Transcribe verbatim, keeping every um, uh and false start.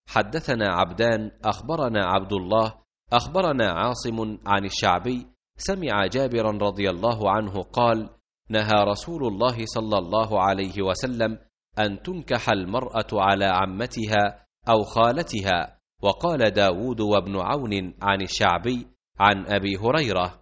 حدثنا عبدان أخبرنا عبد الله أخبرنا عاصم عن الشعبي سمع جابرا رضي الله عنه قال: نهى رسول الله صلى الله عليه وسلم أن تنكح المرأة على عمتها أو خالتها. وقال داود وابن عون عن الشعبي عن أبي هريرة: